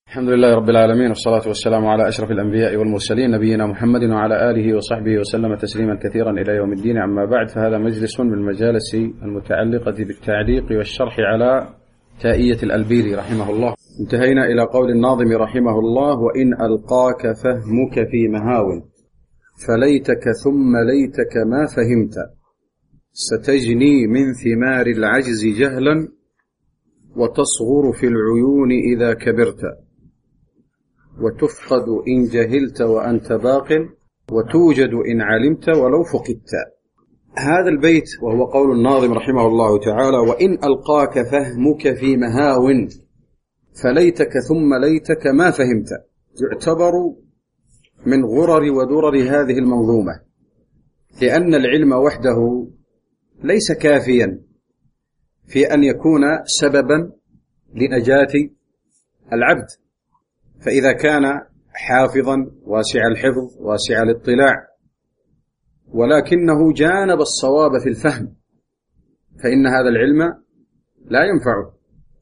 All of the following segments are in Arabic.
الحمد لله رب العالمين، والصلاة والسلام على أشرف الأنبياء والمرسلين نبينا محمد وعلى آله وصحبه وسلم تسليما كثيرا إلى يوم الدين. أما بعد، فهذا مجلس من المجالس المتعلقة بالتعليق والشرح على تائية الألبيري رحمه الله. انتهينا إلى قول الناظم رحمه الله: وإن ألقاك فهمك في مهاو فليتك ثم ليتك ما فهمت، ستجني من ثمار العجز جهلا وتصغر في العيون إذا كبرت، وتفقد إن جهلت وأنت باق، وتوجد إن علمت ولو فقدت. هذا البيت وهو قول الناظم رحمه الله تعالى: وإن ألقاك فهمك في مهاو فليتك ثم ليتك ما فهمت، يعتبر من غرر ودرر هذه المنظومة، لأن العلم وحده ليس كافيا في أن يكون سببا لنجاة العبد، فإذا كان حافظا واسع الحفظ واسع الاطلاع ولكنه جانب الصواب في الفهم، فإن هذا العلم لا ينفعه.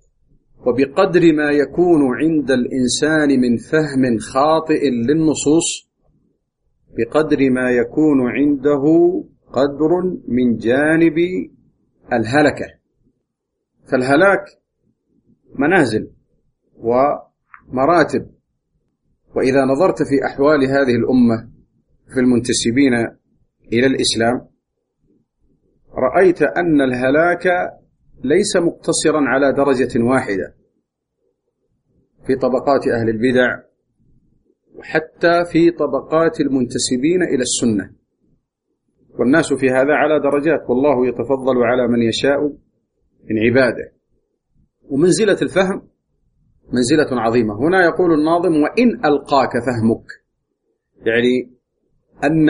وبقدر ما يكون عند الإنسان من فهم خاطئ للنصوص، بقدر ما يكون عنده قدر من جانب الهلكة. فالهلاك منازل ومراتب، وإذا نظرت في أحوال هذه الأمة في المنتسبين إلى الإسلام رأيت أن الهلاك ليس مقتصرا على درجة واحدة في طبقات أهل البدع، وحتى في طبقات المنتسبين إلى السنة، والناس في هذا على درجات، والله يتفضل على من يشاء من عباده. ومنزلة الفهم منزلة عظيمة. هنا يقول الناظم: وإن ألقاك فهمك، يعني أن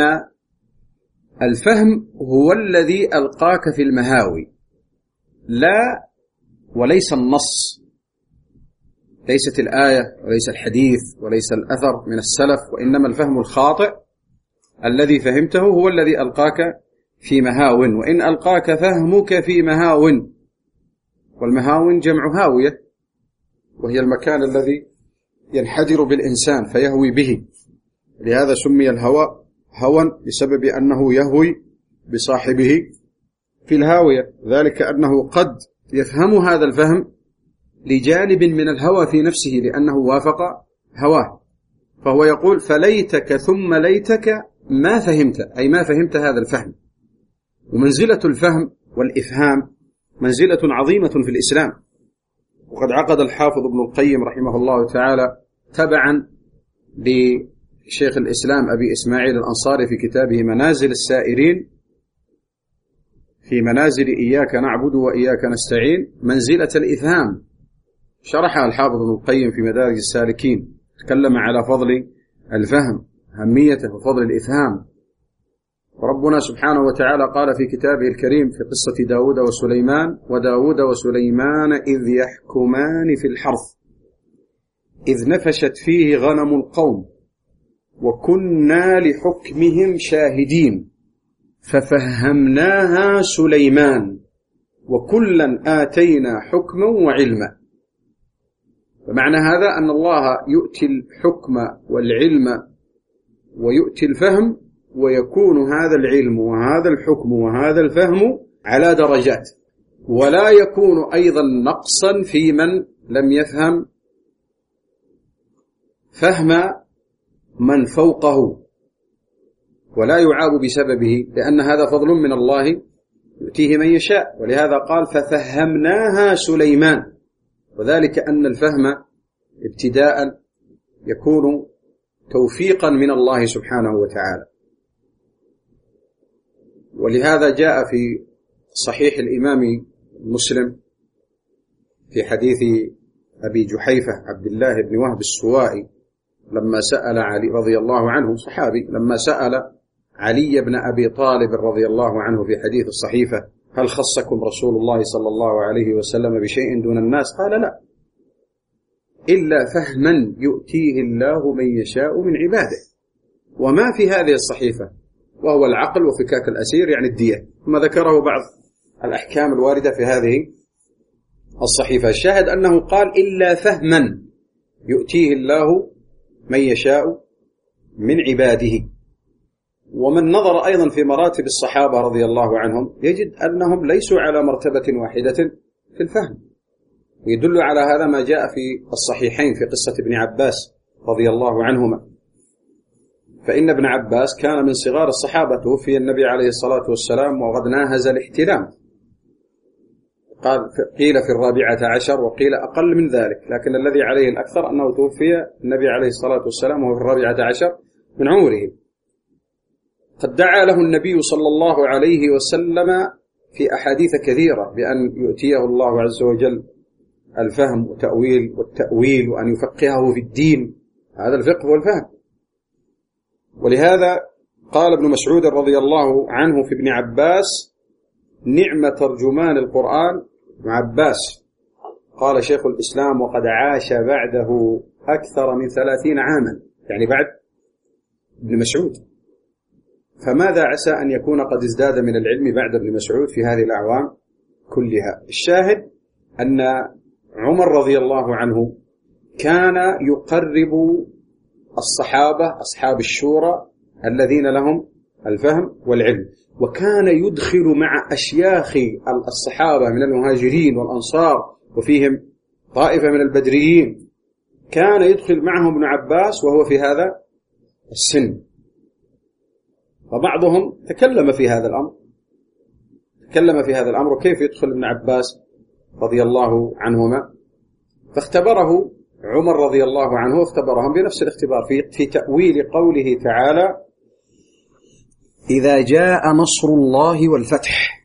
الفهم هو الذي ألقاك في المهاوي، لا وليس النص، ليست الآية وليس الحديث وليس الأثر من السلف، وإنما الفهم الخاطئ الذي فهمته هو الذي ألقاك في مهاو. وإن ألقاك فهمك في مهاو، والمهاون جمع هاوية، وهي المكان الذي ينحدر بالإنسان فيهوي به، لهذا سمي الهوى هوى بسبب أنه يهوي بصاحبه في الهاوية، ذلك أنه قد يفهم هذا الفهم لجانب من الهوى في نفسه لأنه وافق هواه. فهو يقول: فليتك ثم ليتك ما فهمت، أي ما فهمت هذا الفهم. ومنزلة الفهم والإفهام منزلة عظيمة في الإسلام، وقد عقد الحافظ ابن القيم رحمه الله تعالى تبعا لشيخ الإسلام أبي إسماعيل الأنصاري في كتابه منازل السائرين في منازل إياك نعبد وإياك نستعين منزلة الإفهام، شرحها الحافظ ابن القيم في مدارج السالكين، تكلم على فضل الفهم، أهميته وفضل الإفهام. وربنا سبحانه وتعالى قال في كتابه الكريم في قصة داود وسليمان: وداود وسليمان إذ يحكمان في الحرث إذ نفشت فيه غنم القوم وكنا لحكمهم شاهدين ففهمناها سليمان وكلا آتينا حكما وعلما. فمعنى هذا أن الله يؤتي الحكم والعلم ويؤتي الفهم، ويكون هذا العلم وهذا الحكم وهذا الفهم على درجات، ولا يكون أيضا نقصا في من لم يفهم فهم من فوقه، ولا يعاب بسببه، لأن هذا فضل من الله يؤتيه من يشاء. ولهذا قال: ففهمناها سليمان، وذلك أن الفهم ابتداء يكون توفيقا من الله سبحانه وتعالى. ولهذا جاء في صحيح الإمام مسلم في حديث أبي جحيفة عبد الله بن وهب السوائي لما سأل علي رضي الله عنه، صحابي، لما سأل علي بن أبي طالب رضي الله عنه في حديث الصحيفة: هل خصكم رسول الله صلى الله عليه وسلم بشيء دون الناس؟ قال: لا، إلا فهما يؤتيه الله من يشاء من عباده. وما في هذه الصحيفة وهو العقل وفكاك الأسير، يعني الدية، ثم ذكره بعض الأحكام الواردة في هذه الصحيفة. الشاهد أنه قال: إلا فهما، يؤتيه الله من يشاء من عباده. ومن نظر أيضا في مراتب الصحابة رضي الله عنهم يجد أنهم ليسوا على مرتبة واحدة في الفهم، ويدل على هذا ما جاء في الصحيحين في قصة ابن عباس رضي الله عنهما. فإن ابن عباس كان من صغار الصحابة، توفي النبي عليه الصلاة والسلام وقد ناهز الاحتلام، قيل في 14 وقيل أقل من ذلك، لكن الذي عليه الأكثر أنه توفي النبي عليه الصلاة والسلام وهو في 14 من عمره. قد دعا له النبي صلى الله عليه وسلم في أحاديث كثيرة بأن يؤتيه الله عز وجل الفهم والتأويل وأن يفقهه في الدين، هذا الفقه والفهم. ولهذا قال ابن مسعود رضي الله عنه في ابن عباس: نعم ترجمان القرآن ابن عباس. قال شيخ الإسلام: وقد عاش بعده أكثر من 30 عاما، يعني بعد ابن مسعود. فماذا عسى أن يكون قد ازداد من العلم بعد ابن مسعود في هذه الأعوام كلها؟ الشاهد أن عمر رضي الله عنه كان يقرب الصحابة أصحاب الشورى الذين لهم الفهم والعلم، وكان يدخل مع أشياخ الصحابة من المهاجرين والأنصار وفيهم طائفة من البدريين، كان يدخل معهم ابن عباس وهو في هذا السن. وبعضهم تكلم في هذا الأمر وكيف يدخل ابن عباس رضي الله عنهما، فاختبره عمر رضي الله عنه واختبرهم بنفس الاختبار في تأويل قوله تعالى: إذا جاء نصر الله والفتح.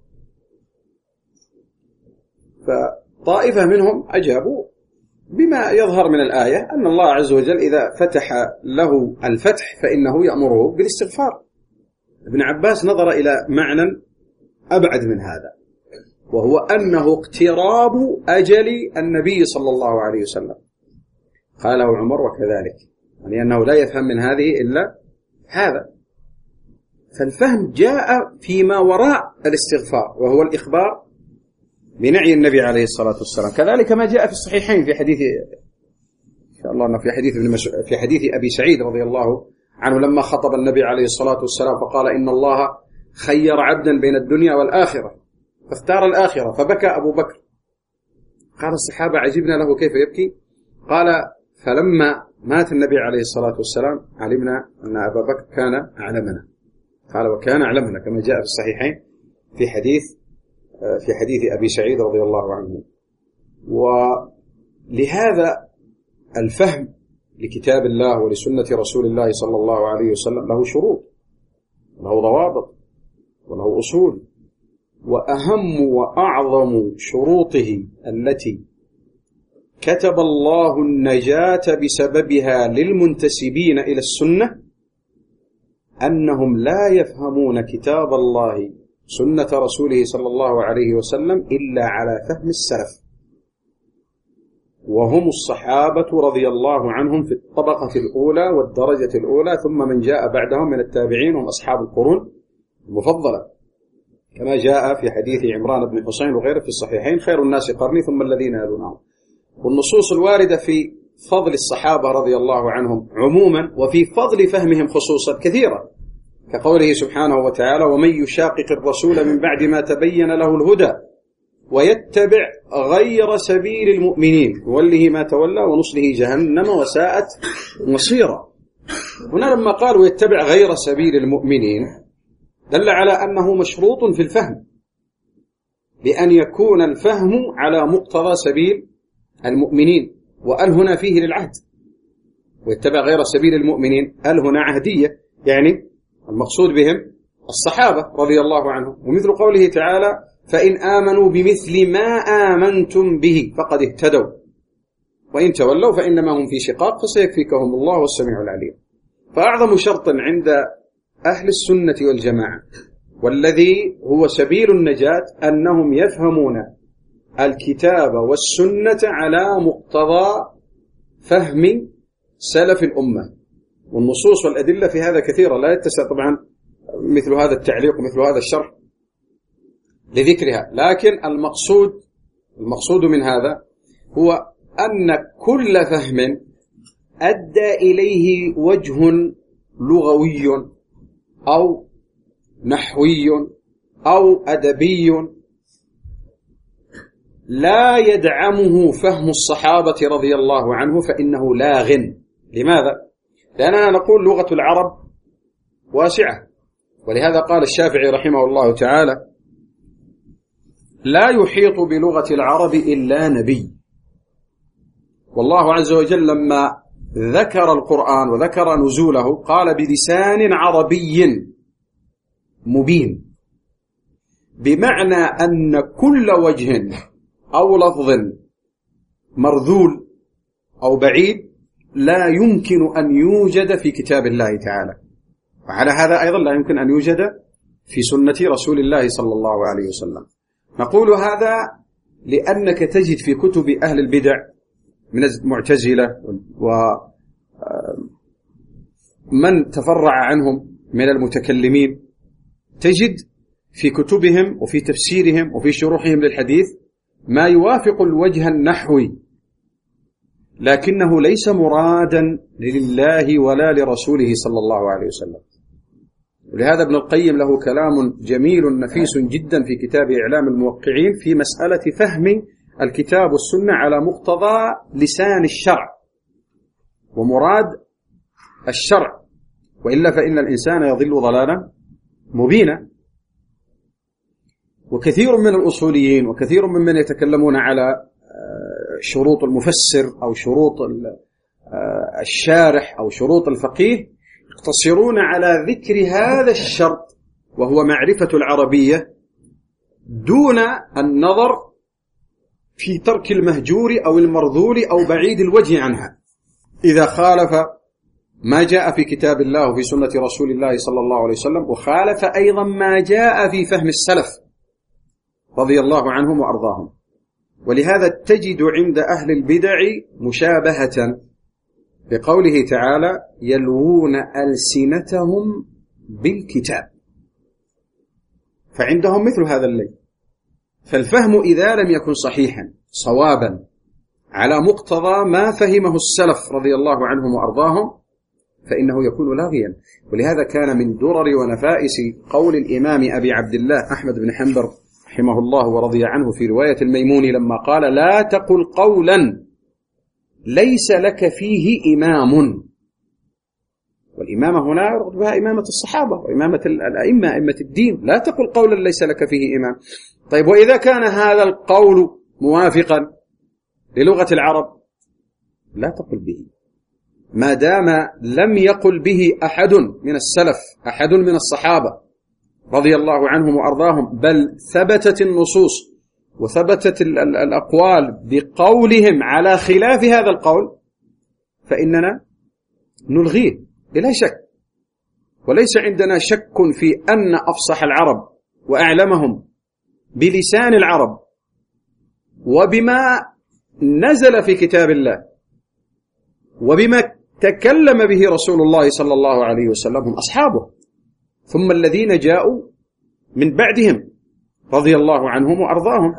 فطائفة منهم أجابوا بما يظهر من الآية أن الله عز وجل إذا فتح له الفتح فإنه يأمره بالاستغفار. ابن عباس نظر إلى معنى أبعد من هذا، وهو أنه اقتراب أجل النبي صلى الله عليه وسلم. قاله عمر وكذلك، يعني أنه لا يفهم من هذه إلا هذا. فالفهم جاء فيما وراء الاستغفار، وهو الإخبار بنعي النبي عليه الصلاة والسلام. كذلك ما جاء في الصحيحين في حديث إن شاء الله أنه في حديث أبي سعيد رضي الله عنه لما خطب النبي عليه الصلاة والسلام فقال: إن الله خير عبدا بين الدنيا والآخرة فاختار الآخرة، فبكى أبو بكر. قال الصحابة: عجبنا له كيف يبكي؟ قال: فلما مات النبي عليه الصلاة والسلام علمنا أن أبا بكر كان أعلمنا. قال: وكان أعلمنا، كما جاء في الصحيحين في حديث أبي سعيد رضي الله عنه. ولهذا الفهم لكتاب الله ولسنة رسول الله صلى الله عليه وسلم له شروط، له ضوابط، وله أصول. وأهم وأعظم شروطه التي كتب الله النجاة بسببها للمنتسبين إلى السنة أنهم لا يفهمون كتاب الله سنة رسوله صلى الله عليه وسلم إلا على فهم السلف، وهم الصحابة رضي الله عنهم في الطبقة الأولى والدرجة الأولى، ثم من جاء بعدهم من التابعين هم أصحاب القرون المفضلة، كما جاء في حديث عمران بن حسين وغيره في الصحيحين: خير الناس قرني ثم الذين يلونهم. والنصوص الواردة في فضل الصحابة رضي الله عنهم عموما وفي فضل فهمهم خصوصا كثيرة، كقوله سبحانه وتعالى: ومن يشاقق الرسول من بعد ما تبين له الهدى ويتبع غير سبيل المؤمنين نوله ما تولى ونصله جهنم وساءت مصيرا. هنا لما قال ويتبع غير سبيل المؤمنين دل على أنه مشروط في الفهم، بأن يكون الفهم على مقتضى سبيل المؤمنين. وأل هنا فيه للعهد، ويتبع غير سبيل المؤمنين أل هنا عهدية، يعني المقصود بهم الصحابة رضي الله عنهم. ومثل قوله تعالى: فإن آمنوا بمثل ما آمنتم به فقد اهتدوا وإن تولوا فإنما هم في شقاق فسيكفيكهم الله والسميع العليم. فأعظم شرط عند أهل السنة والجماعة والذي هو سبيل النجاة أنهم يفهمون الكتاب والسنة على مقتضى فهم سلف الأمة. والنصوص والأدلة في هذا كثيرة، لا يتسع طبعا مثل هذا التعليق ومثل هذا الشرح لذكرها، لكن المقصود من هذا هو أن كل فهم أدى إليه وجه لغوي أو نحوي أو أدبي لا يدعمه فهم الصحابة رضي الله عنه فإنه لاغ. لماذا؟ لأننا نقول لغة العرب واسعة، ولهذا قال الشافعي رحمه الله تعالى: لا يحيط بلغة العرب إلا نبي. والله عز وجل لما ذكر القرآن وذكر نزوله قال بلسان عربي مبين، بمعنى أن كل وجه أو لفظ مرذول أو بعيد لا يمكن أن يوجد في كتاب الله تعالى، وعلى هذا أيضا لا يمكن أن يوجد في سنة رسول الله صلى الله عليه وسلم. نقول هذا لأنك تجد في كتب أهل البدع من المعتزلة ومن تفرع عنهم من المتكلمين، تجد في كتبهم وفي تفسيرهم وفي شروحهم للحديث ما يوافق الوجه النحوي، لكنه ليس مرادا لله ولا لرسوله صلى الله عليه وسلم. ولهذا ابن القيم له كلام جميل نفيس جدا في كتاب إعلام الموقعين في مسألة فهم الكتاب والسنة على مقتضى لسان الشرع ومراد الشرع، وإلا فإن الإنسان يضل ضلالا مبينا. وكثير من الأصوليين وكثير ممن يتكلمون على شروط المفسر أو شروط الشارح أو شروط الفقيه يقتصرون على ذكر هذا الشرط وهو معرفة العربية دون النظر في ترك المهجور أو المرذول أو بعيد الوجه عنها. إذا خالف ما جاء في كتاب الله وفي سنة رسول الله صلى الله عليه وسلم، وخالف أيضا ما جاء في فهم السلف رضي الله عنهم وأرضاهم. ولهذا تجد عند أهل البدع مشابهة بقوله تعالى: يلوون ألسنتهم بالكتاب، فعندهم مثل هذا الليل. فالفهم إذا لم يكن صحيحا صوابا على مقتضى ما فهمه السلف رضي الله عنهم وأرضاهم فإنه يكون لاغيا. ولهذا كان من درر ونفائس قول الإمام أبي عبد الله أحمد بن حنبل رحمه الله ورضي عنه في رواية الميموني لما قال: لا تقل قولا ليس لك فيه إمام. والإمامة هنا يرغب بها إمامة الصحابة وإمامة الأئمة أئمة الدين. لا تقل قولا ليس لك فيه إمام. طيب، وإذا كان هذا القول موافقا للغة العرب لا تقل به، ما دام لم يقل به أحد من السلف، أحد من الصحابة رضي الله عنهم وأرضاهم، بل ثبتت النصوص وثبتت الأقوال بقولهم على خلاف هذا القول، فإننا نلغيه بلا شك. وليس عندنا شك في أن أفصح العرب وأعلمهم بلسان العرب وبما نزل في كتاب الله وبما تكلم به رسول الله صلى الله عليه وسلم هم أصحابه، ثم الذين جاءوا من بعدهم رضي الله عنهم وأرضاهم.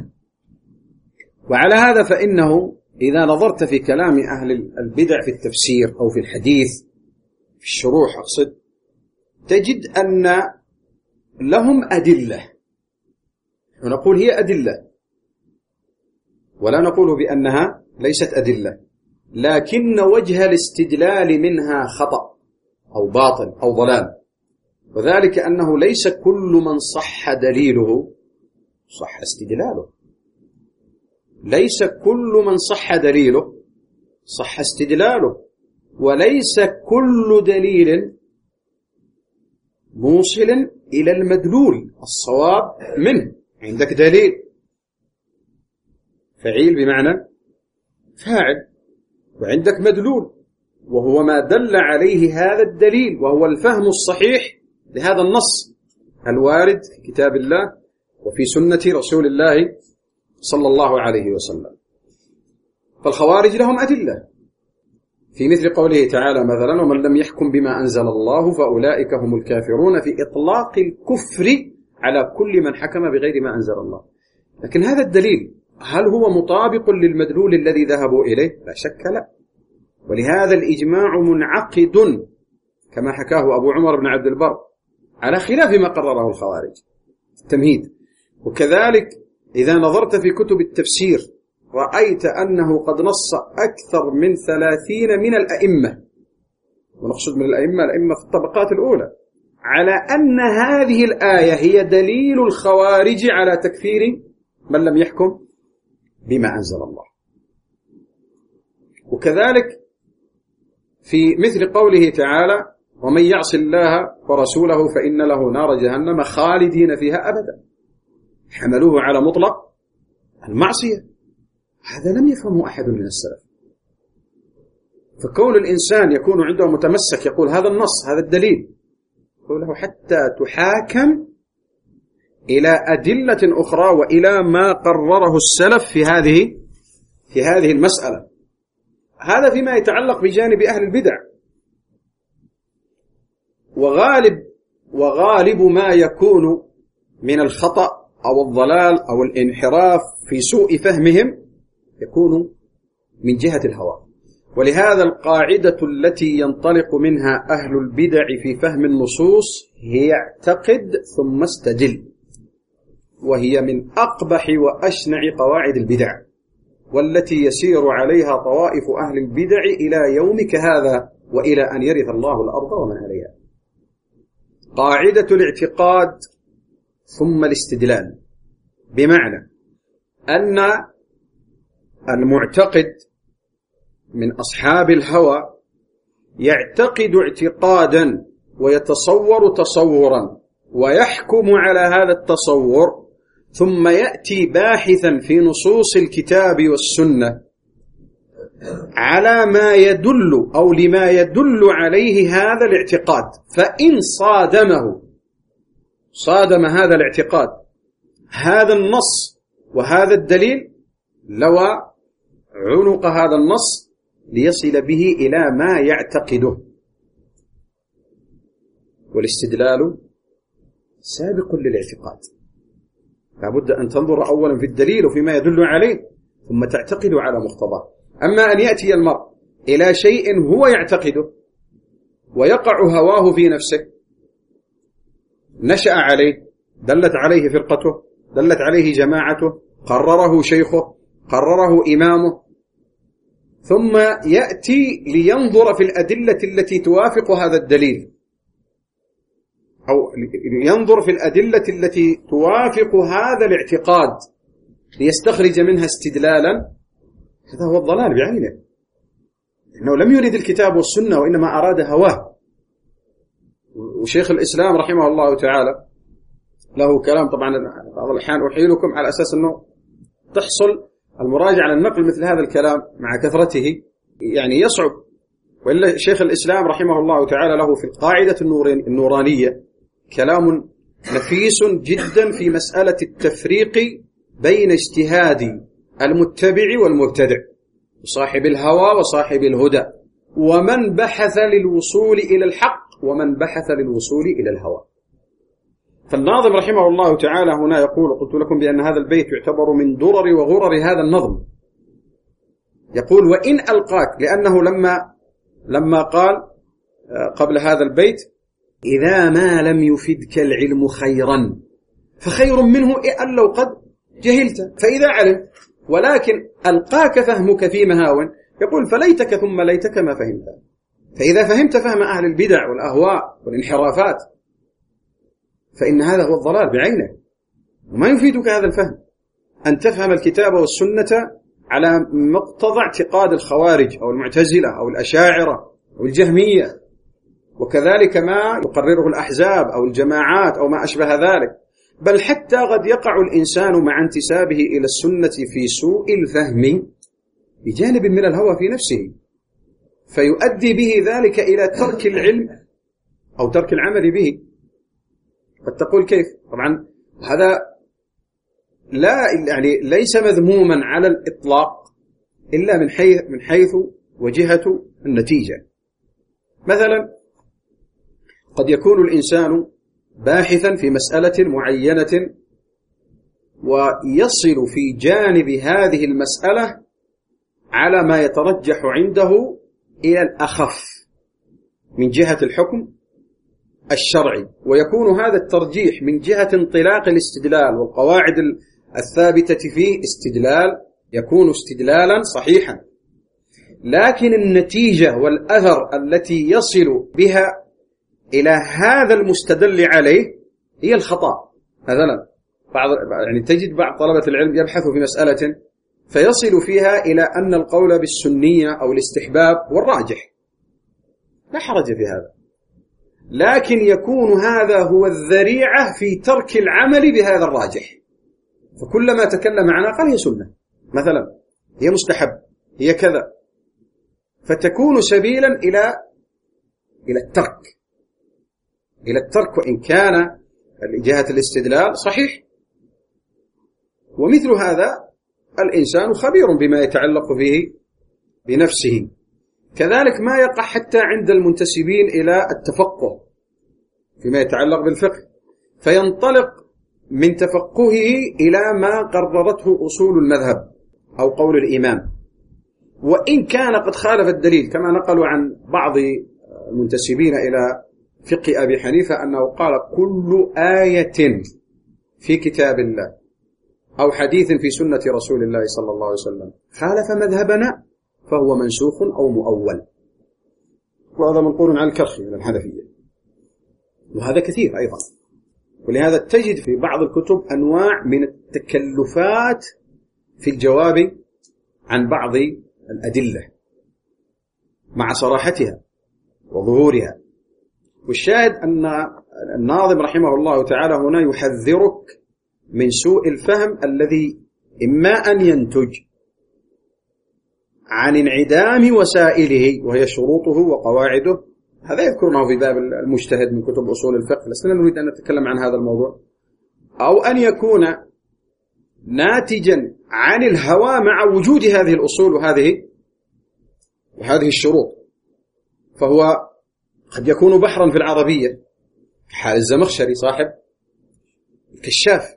وعلى هذا فإنه إذا نظرت في كلام أهل البدع في التفسير أو في الحديث في الشروح أقصد، تجد أن لهم أدلة، ونقول هي أدلة ولا نقول بأنها ليست أدلة، لكن وجه الاستدلال منها خطأ أو باطل أو ضلال. وذلك أنه ليس كل من صح دليله صح استدلاله، ليس كل من صح دليله صح استدلاله، وليس كل دليل موصل إلى المدلول الصواب منه. عندك دليل فعيل بمعنى فاعل، وعندك مدلول وهو ما دل عليه هذا الدليل، وهو الفهم الصحيح لهذا النص الوارد في كتاب الله وفي سنة رسول الله صلى الله عليه وسلم. فالخوارج لهم أدلة في مثل قوله تعالى مثلا: ومن لم يحكم بما أنزل الله فأولئك هم الكافرون، في إطلاق الكفر على كل من حكم بغير ما أنزل الله. لكن هذا الدليل هل هو مطابق للمدلول الذي ذهبوا إليه؟ لا شك لا. ولهذا الإجماع منعقد كما حكاه أبو عمر بن عبد البر على خلاف ما قرره الخوارج التمهيد. وكذلك إذا نظرت في كتب التفسير رأيت أنه قد نص أكثر من 30 من الأئمة، ونقصد من الأئمة في الطبقات الأولى، على أن هذه الآية هي دليل الخوارج على تكفير من لم يحكم بما أنزل الله. وكذلك في مثل قوله تعالى: ومن يعص الله ورسوله فإن له نار جهنم خالدين فيها أبدا، حملوه على مطلق المعصية. هذا لم يفهمه أحد من السلف. فكون الإنسان يكون عنده متمسك يقول هذا النص هذا الدليل، يقول له حتى تحاكم إلى أدلة أخرى وإلى ما قرره السلف في هذه المسألة. هذا فيما يتعلق بجانب أهل البدع. وغالب ما يكون من الخطأ أو الضلال أو الانحراف في سوء فهمهم يكون من جهة الهوى. ولهذا القاعدة التي ينطلق منها أهل البدع في فهم النصوص هي اعتقد ثم استدل، وهي من أقبح وأشنع قواعد البدع، والتي يسير عليها طوائف أهل البدع إلى يومك هذا وإلى أن يرث الله الأرض ومن عليها. قاعدة الاعتقاد ثم الاستدلال، بمعنى أن المعتقد من أصحاب الهوى يعتقد اعتقادا ويتصور تصورا ويحكم على هذا التصور، ثم يأتي باحثا في نصوص الكتاب والسنة على ما يدل أو لما يدل عليه هذا الاعتقاد، فإن صادم هذا الاعتقاد هذا النص وهذا الدليل لوى عنق هذا النص ليصل به إلى ما يعتقده. والاستدلال سابق للاعتقاد، لابد أن تنظر أولا في الدليل وفيما يدل عليه ثم تعتقد على مقتضاه. أما أن يأتي المرء إلى شيء هو يعتقده ويقع هواه في نفسه، نشأ عليه، دلت عليه فرقته، دلت عليه جماعته، قرره شيخه، قرره إمامه، ثم يأتي لينظر في الأدلة التي توافق هذا الدليل، أو ينظر في الأدلة التي توافق هذا الاعتقاد ليستخرج منها استدلالا، هذا هو الضلال بعينه، إنه لم يرد الكتاب والسنة وإنما أراد هواه. وشيخ الإسلام رحمه الله تعالى له كلام، طبعا بعض الأحيان أحيلكم على أساس أنه تحصل المراجعة على النقل مثل هذا الكلام مع كثرته يعني يصعب. وإلا شيخ الإسلام رحمه الله تعالى له في القاعدة النورانية كلام نفيس جدا في مسألة التفريق بين اجتهاد المتبع والمبتدع، وصاحب الهوى وصاحب الهدى، ومن بحث للوصول إلى الحق ومن بحث للوصول إلى الهوى. فالناظم رحمه الله تعالى هنا يقول: قلت لكم بأن هذا البيت يعتبر من درر وغرر هذا النظم. يقول: وإن ألقاك، لأنه لما قال قبل هذا البيت: إذا ما لم يفدك العلم خيرا فخير منه أن لو قد جهلت، فإذا علم ولكن ألقاك فهمك في مهاو، يقول: فليتك ثم ليتك ما فهمت. فإذا فهمت فهم أهل البدع والأهواء والانحرافات فإن هذا هو الضلال بعينه، وما يفيدك هذا الفهم أن تفهم الكتاب والسنة على مقتضى اعتقاد الخوارج أو المعتزلة أو الأشاعرة أو الجهمية، وكذلك ما يقرره الأحزاب أو الجماعات أو ما أشبه ذلك. بل حتى قد يقع الإنسان مع انتسابه إلى السنة في سوء الفهم بجانب من الهوى في نفسه، فيؤدي به ذلك إلى ترك العلم أو ترك العمل به. قد تقول كيف؟ طبعا هذا ليس مذموما على الإطلاق إلا من حيث وجهة النتيجة. مثلا قد يكون الإنسان باحثا في مسألة معينة ويصل في جانب هذه المسألة على ما يترجح عنده إلى الأخف من جهة الحكم الشرعي، ويكون هذا الترجيح من جهة انطلاق الاستدلال والقواعد الثابتة فيه يكون استدلالا صحيحا. لكن النتيجة والأثر التي يصل بها إلى هذا المستدل عليه هي الخطأ. مثلا تجد بعض طلبة العلم يبحث في مسألة فيصل فيها إلى أن القول بالسنية أو الاستحباب والراجح، لا حرج في هذا، لكن يكون هذا هو الذريعة في ترك العمل بهذا الراجح. فكلما تكلم عنها قال هي سنة مثلا، هي مستحب، هي كذا، فتكون سبيلا إلى الترك وإن كان جهة الاستدلال صحيح. ومثل هذا الإنسان خبير بما يتعلق به بنفسه. كذلك ما يقع حتى عند المنتسبين إلى التفقه فيما يتعلق بالفقه، فينطلق من تفقهه إلى ما قررته أصول المذهب أو قول الإمام، وإن كان قد خالف الدليل، كما نقلوا عن بعض المنتسبين إلى فقه أبي حنيفة أنه قال كل آية في كتاب الله أو حديث في سنة رسول الله صلى الله عليه وسلم خالف مذهبنا فهو منسوخ أو مؤول. وهذا منقول عن الكرخي من الحنفية، وهذا كثير أيضا. ولهذا تجد في بعض الكتب أنواع من التكلفات في الجواب عن بعض الأدلة مع صراحتها وظهورها. والشاهد أن الناظم رحمه الله تعالى هنا يحذرك من سوء الفهم الذي إما أن ينتج عن انعدام وسائله وهي شروطه وقواعده، هذا يذكرونه في باب المجتهد من كتب أصول الفقه، لسنا نريد أن نتكلم عن هذا الموضوع، أو أن يكون ناتجا عن الهوى مع وجود هذه الأصول وهذه الشروط. فهو قد يكون بحرا في العربية حال الزمخشري صاحب الكشاف،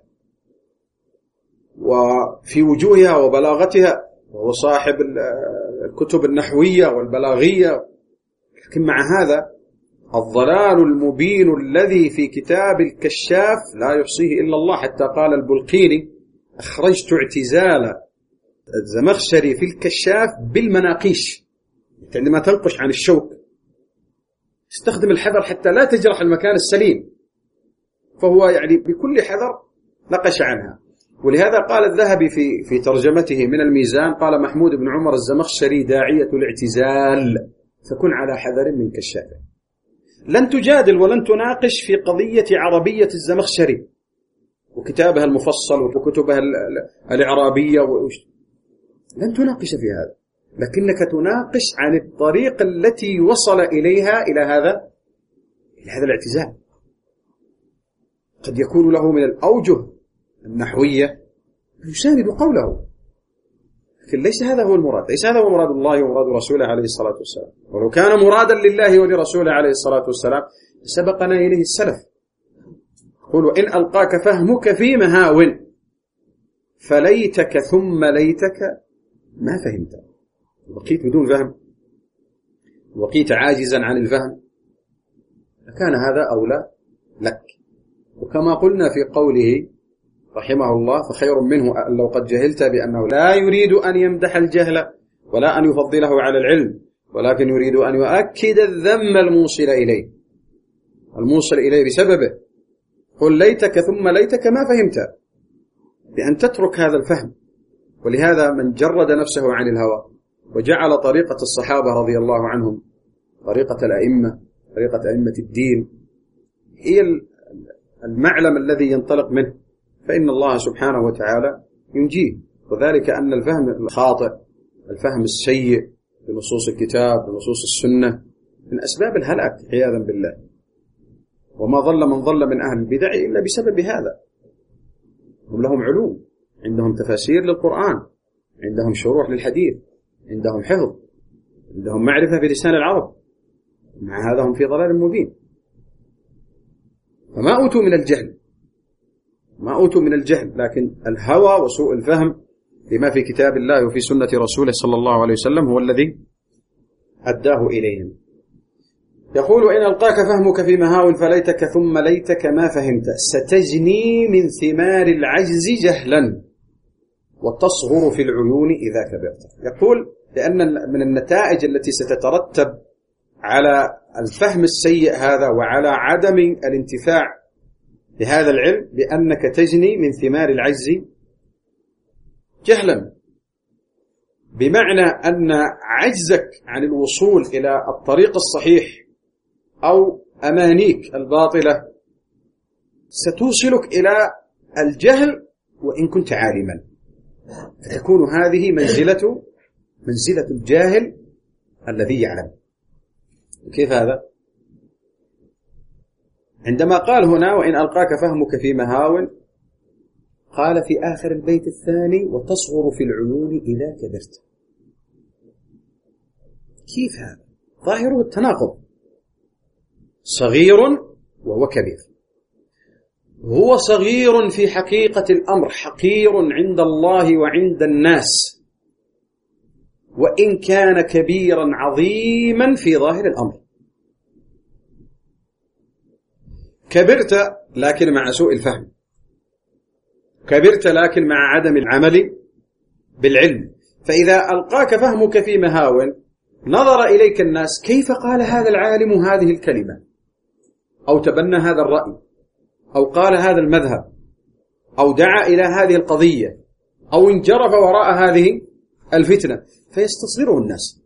وفي وجوهها وبلاغتها، وهو صاحب الكتب النحوية والبلاغية، لكن مع هذا الضلال المبين الذي في كتاب الكشاف لا يحصيه إلا الله. حتى قال البلقيني أخرجت اعتزال الزمخشري في الكشاف بالمناقيش، عندما تنقش عن الشوك استخدم الحذر حتى لا تجرح المكان السليم، فهو بكل حذر نقش عنها. ولهذا قال الذهبي في ترجمته من الميزان، قال محمود بن عمر الزمخشري داعية الاعتزال، فكن على حذر من كشافه. لن تجادل ولن تناقش في قضية عربية الزمخشري وكتابها المفصل وكتبها الإعرابية لن تناقش في هذا، لكنك تناقش عن الطريقة التي وصل إليها إلى هذا الاعتزال. قد يكون له من الأوجه النحوية يساند قوله، لكن ليس هذا هو المراد، ليس هذا هو مراد الله ومراد رسوله عليه الصلاة والسلام. ولو كان مرادا لله ولرسوله عليه الصلاة والسلام سبقنا إليه السلف. قولوا إن ألقاك فهمك في مهاو فليتك ثم ليتك ما فهمت. بقيت بدون فهم، بقيت عاجزا عن الفهم، لكان هذا أولى لك. وكما قلنا في قوله رحمه الله فخير منه لو قد جهلت، بأنه لا يريد أن يمدح الجهل ولا أن يفضله على العلم، ولكن يريد أن يؤكد الذم الموصل إليه بسببه. قل ليتك ثم ليتك ما فهمت، بأن تترك هذا الفهم. ولهذا من جرد نفسه عن الهوى وجعل طريقة الصحابة رضي الله عنهم، طريقة الأئمة، طريقة أئمة الدين هي المعلم الذي ينطلق منه، فإن الله سبحانه وتعالى ينجيه. وذلك أن الفهم الخاطئ، الفهم السيء بنصوص الكتاب بنصوص السنة، من أسباب الهلاك عياذا بالله. وما ضل من ضل من أهل البدع إلا بسبب هذا. هم لهم علوم، عندهم تفاسير للقرآن، عندهم شروح للحديث، عندهم حفظ، عندهم معرفة بلسان العرب، مع هذا هم في ضلال مبين. فما أوتوا من الجهل ما أوتوا من الجهل، لكن الهوى وسوء الفهم لما في كتاب الله وفي سنة رسوله صلى الله عليه وسلم هو الذي أداه إليهم. يقول: إن ألقاك فهمك في مهاو فليتك ثم ليتك ما فهمت، ستجني من ثمار العجز جهلا وتصغر في العيون إذا كبرت. يقول لأن من النتائج التي ستترتب على الفهم السيء هذا وعلى عدم الانتفاع بهذا العلم بأنك تجني من ثمار العجز جهلا، بمعنى أن عجزك عن الوصول إلى الطريق الصحيح أو أمانيك الباطلة ستوصلك إلى الجهل وإن كنت عالما، فتكون هذه منزلة الجاهل الذي يعلم. كيف هذا؟ عندما قال هنا: وإن ألقاك فهمك في مهاو، قال في آخر البيت الثاني: وتصغر في العيون إذا كبرت. كيف هذا؟ ظاهره التناقض، صغير وهو كبير. هو صغير في حقيقة الأمر، حقير عند الله وعند الناس، وإن كان كبيرا عظيما في ظاهر الأمر. كبرت لكن مع سوء الفهم، كبرت لكن مع عدم العمل بالعلم. فإذا ألقاك فهمك في مهاو، نظر إليك الناس كيف قال هذا العالم هذه الكلمة، أو تبنى هذا الرأي، أو قال هذا المذهب، أو دعا إلى هذه القضية، أو انجرف وراء هذه الفتنة، فيستصغره الناس.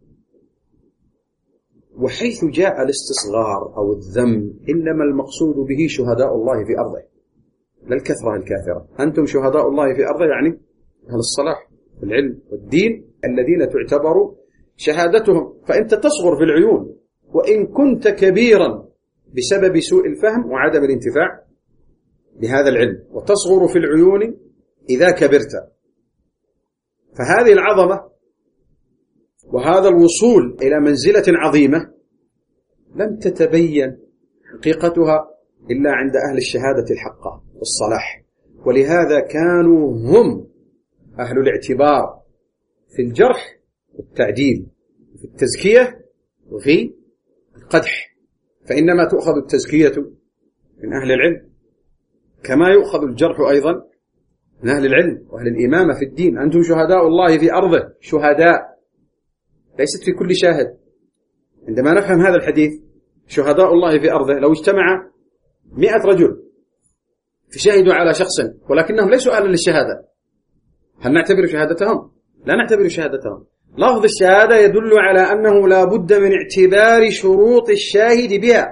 وحيث جاء الاستصغار أو الذم إنما المقصود به شهداء الله في أرضه، لا الكثرة الكافرة. أنتم شهداء الله في أرضه، يعني أهل الصلاح والعلم والدين الذين تعتبر شهادتهم، فأنت تصغر في العيون وإن كنت كبيرا بسبب سوء الفهم وعدم الانتفاع بهذا العلم، وتصغر في العيون إذا كبرت. فهذه العظمة وهذا الوصول إلى منزلة عظيمة لم تتبين حقيقتها إلا عند أهل الشهادة الحقة والصلاح، ولهذا كانوا هم أهل الاعتبار في الجرح والتعديل، في التزكية وفي القدح. فإنما تؤخذ التزكية من أهل العلم كما يؤخذ الجرح أيضا من أهل العلم وأهل الإمامة في الدين. أنتم شهداء الله في أرضه، شهداء ليست في كل شاهد. عندما نفهم هذا الحديث شهداء الله في أرضه، لو اجتمع 100 رجل فشهدوا على شخص ولكنهم ليسوا أهلا للشهادة، هل نعتبر شهادتهم؟ لا نعتبر شهادتهم. لفظ الشهادة يدل على أنه لا بد من اعتبار شروط الشاهد بها،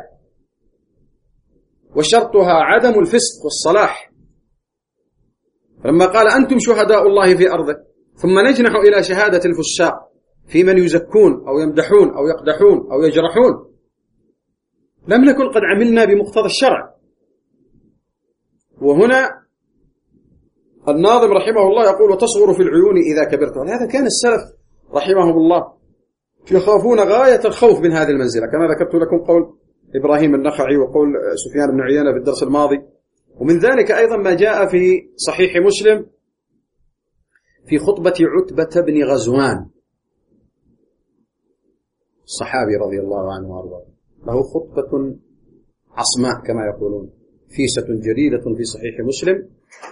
وشرطها عدم الفسق والصلاح. فلما قال أنتم شهداء الله في أرضه، ثم نجنح إلى شهادة الفساق في من يزكون أو يمدحون أو يقدحون أو يجرحون، لم نكن قد عملنا بمقتضى الشرع. وهنا الناظم رحمه الله يقول: وتصغر في العيون إذا كبرت. ولهذا كان السلف رحمهم الله يخافون غاية الخوف من هذه المنزلة، كما ذكرت لكم قول إبراهيم النخعي وقول سفيان بن عيينة في الدرس الماضي. ومن ذلك أيضا ما جاء في صحيح مسلم في خطبة عتبة بن غزوان الصحابي رضي الله عنه وارضاه، له خطبة عصماء كما يقولون، فيسة جليلة في صحيح مسلم،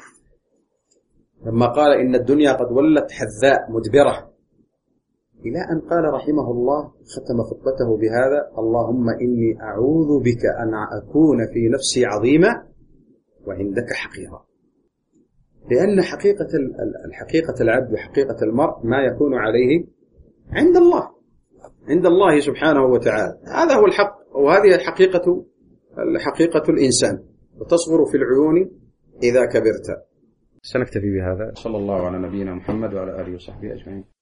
لما قال إن الدنيا قد ولت حذاء مدبرة، إلى أن قال رحمه الله ختم خطبته بهذا: اللهم إني أعوذ بك أن أكون في نفسي عظيما وعندك حقيرا. لأن حقيقة العبد وحقيقة المرء ما يكون عليه عند الله سبحانه وتعالى. هذا هو الحق، وهذه حقيقة الإنسان. وتصغر في العيون إذا كبرت. سنكتفي بهذا. صلى الله على نبينا محمد وعلى آله وصحبه أجمعين.